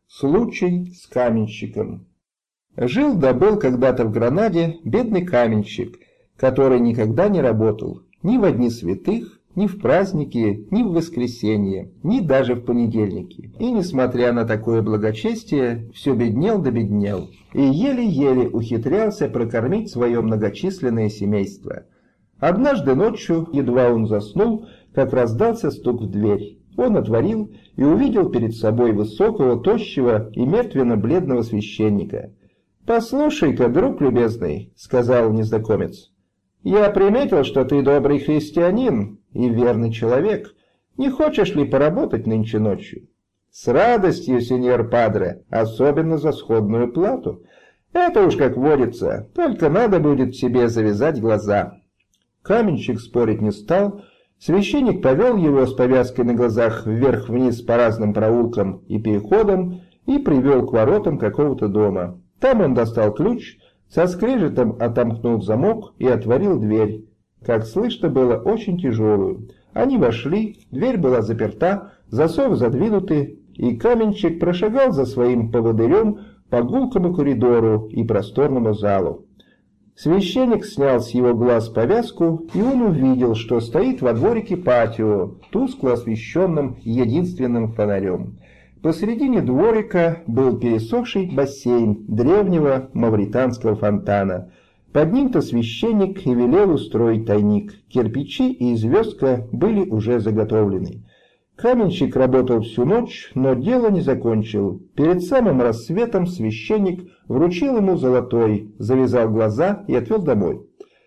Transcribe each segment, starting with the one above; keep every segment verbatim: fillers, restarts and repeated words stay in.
Случай с каменщиком. Жил да был когда-то в Гранаде бедный каменщик, который никогда не работал ни во дни святых, ни в праздники, ни в воскресенье, ни даже в понедельники. И, несмотря на такое благочестие, все беднел да беднел, и еле-еле ухитрялся прокормить свое многочисленное семейство. Однажды ночью, едва он заснул, как раздался стук в дверь. Он отворил и увидел перед собой высокого, тощего и мертвенно-бледного священника. «Послушай-ка, друг любезный», — сказал незнакомец, — «я приметил, что ты добрый христианин и верный человек. Не хочешь ли поработать нынче ночью?» «С радостью, сеньор падре, особенно за сходную плату. Это уж как водится, только надо будет себе завязать глаза». Каменщик спорить не стал. Священник повел его с повязкой на глазах вверх-вниз по разным проулкам и переходам и привел к воротам какого-то дома. Там он достал ключ, со скрежетом отомкнул замок и отворил дверь. Как слышно было, очень тяжелую. Они вошли, дверь была заперта, засов задвинуты, и каменщик прошагал за своим поводырем по гулкому коридору и просторному залу. Священник снял с его глаз повязку, и он увидел, что стоит во дворике патио, тускло освещенным единственным фонарем. Посредине дворика был пересохший бассейн древнего мавританского фонтана. Под ним-то священник и велел устроить тайник. Кирпичи и звездка были уже заготовлены. Каменщик работал всю ночь, но дело не закончил. Перед самым рассветом священник вручил ему золотой, завязал глаза и отвел домой.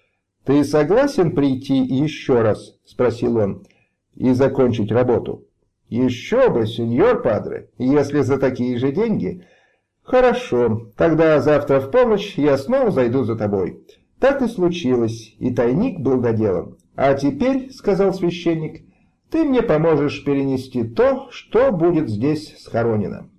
«Ты согласен прийти еще раз?» — спросил он, — «и закончить работу?» «Еще бы, сеньор падре, если за такие же деньги». «Хорошо, тогда завтра в полночь я снова зайду за тобой». Так и случилось, и тайник был доделан. «А теперь, — сказал священник, — ты мне поможешь перенести то, что будет здесь схоронено».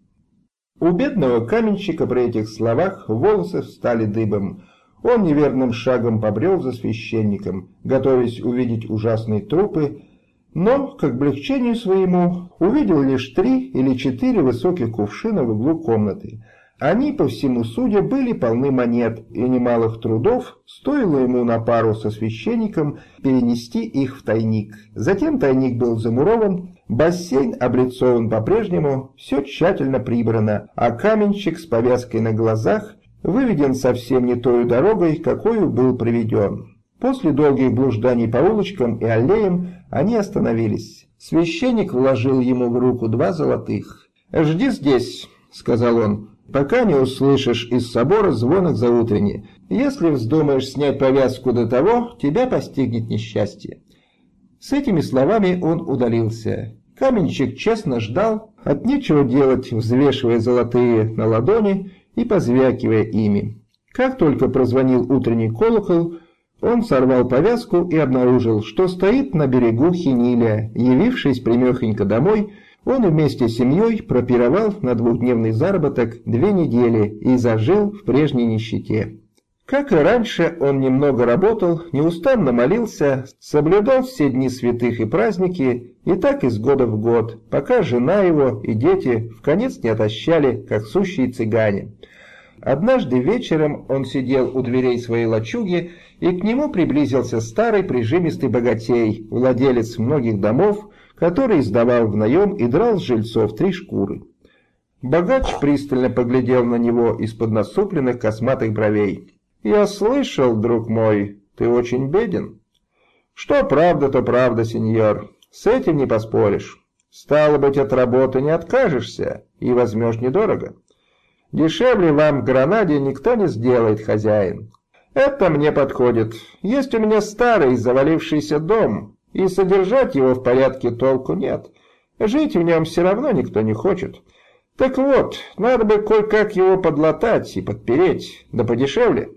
У бедного каменщика при этих словах волосы встали дыбом. Он неверным шагом побрел за священником, готовясь увидеть ужасные трупы, но, к облегчению своему, увидел лишь три или четыре высоких кувшина в углу комнаты. Они, по всему судя, были полны монет, и немалых трудов стоило ему на пару со священником перенести их в тайник. Затем тайник был замурован, бассейн облицован по-прежнему, все тщательно прибрано, а каменщик с повязкой на глазах выведен совсем не той дорогой, какой был приведен. После долгих блужданий по улочкам и аллеям они остановились. Священник вложил ему в руку два золотых. «Жди здесь», — сказал он, — «пока не услышишь из собора звонок заутренне. Если вздумаешь снять повязку до того, тебя постигнет несчастье». С этими словами он удалился. Каменщик честно ждал, от нечего делать, взвешивая золотые на ладони и позвякивая ими. Как только прозвонил утренний колокол, он сорвал повязку и обнаружил, что стоит на берегу Хиниля. Явившись примехонько домой, он вместе с семьей пропировал на двухдневный заработок две недели и зажил в прежней нищете. Как и раньше, он немного работал, неустанно молился, соблюдал все дни святых и праздники, и так из года в год, пока жена его и дети вконец не отощали, как сущие цыгане. Однажды вечером он сидел у дверей своей лачуги, и к нему приблизился старый прижимистый богатей, владелец многих домов, который сдавал в наем и драл с жильцов три шкуры. Богач пристально поглядел на него из-под насупленных косматых бровей. «Я слышал, друг мой, ты очень беден». «Что правда, то правда, сеньор, с этим не поспоришь. Стало быть, от работы не откажешься и возьмешь недорого. Дешевле вам в Гранаде никто не сделает, хозяин. Это мне подходит. Есть у меня старый завалившийся дом, и содержать его в порядке толку нет. Жить в нем все равно никто не хочет. Так вот, надо бы кое-как его подлатать и подпереть, да подешевле».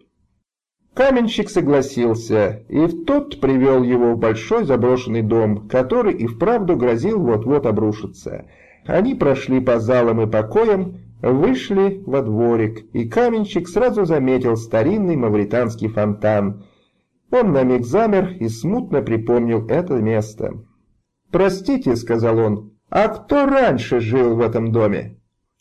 Каменщик согласился, и в тот привел его в большой заброшенный дом, который и вправду грозил вот-вот обрушиться. Они прошли по залам и покоям, вышли во дворик, и каменщик сразу заметил старинный мавританский фонтан. Он на миг замер и смутно припомнил это место. «Простите», — сказал он, — «а кто раньше жил в этом доме?»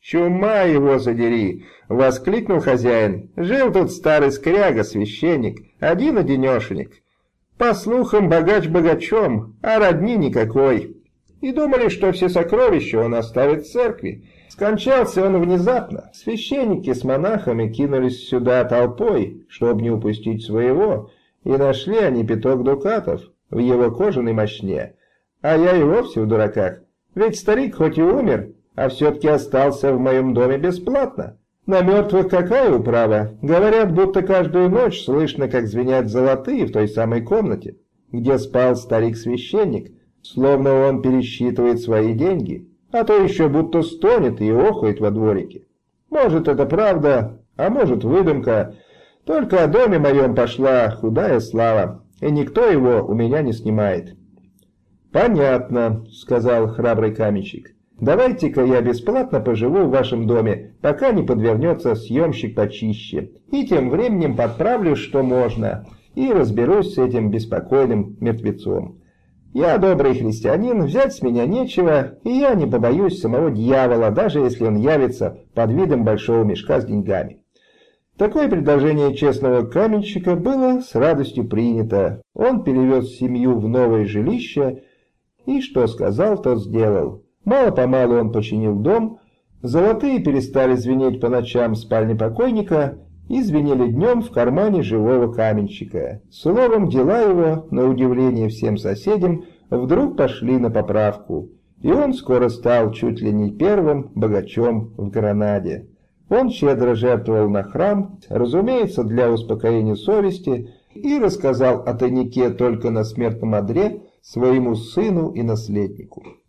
«Чума его задери!» — воскликнул хозяин. «Жил тут старый скряга, священник, один-одинешенек. По слухам, богач богачом, а родни никакой. И думали, что все сокровища он оставит в церкви. Скончался он внезапно. Священники с монахами кинулись сюда толпой, чтобы не упустить своего, и нашли они пяток дукатов в его кожаной мошне. А я и вовсе в дураках, ведь старик хоть и умер, а все-таки остался в моем доме бесплатно. На мертвых какая управа? Говорят, будто каждую ночь слышно, как звенят золотые в той самой комнате, где спал старик-священник, словно он пересчитывает свои деньги, а то еще будто стонет и охает во дворике. Может, это правда, а может, выдумка. Только о доме моем пошла худая слава, и никто его у меня не снимает». «Понятно», — сказал храбрый каменщик. «Давайте-ка я бесплатно поживу в вашем доме, пока не подвернется съемщик почище, и тем временем подправлю, что можно, и разберусь с этим беспокойным мертвецом. Я добрый христианин, взять с меня нечего, и я не побоюсь самого дьявола, даже если он явится под видом большого мешка с деньгами». Такое предложение честного каменщика было с радостью принято. Он перевез семью в новое жилище, и что сказал, то сделал. Мало-помалу он починил дом, золотые перестали звенеть по ночам в спальне покойника и звенели днем в кармане живого каменщика. Словом, дела его, на удивление всем соседям, вдруг пошли на поправку, и он скоро стал чуть ли не первым богачом в Гранаде. Он щедро жертвовал на храм, разумеется, для успокоения совести, и рассказал о тайнике только на смертном одре своему сыну и наследнику.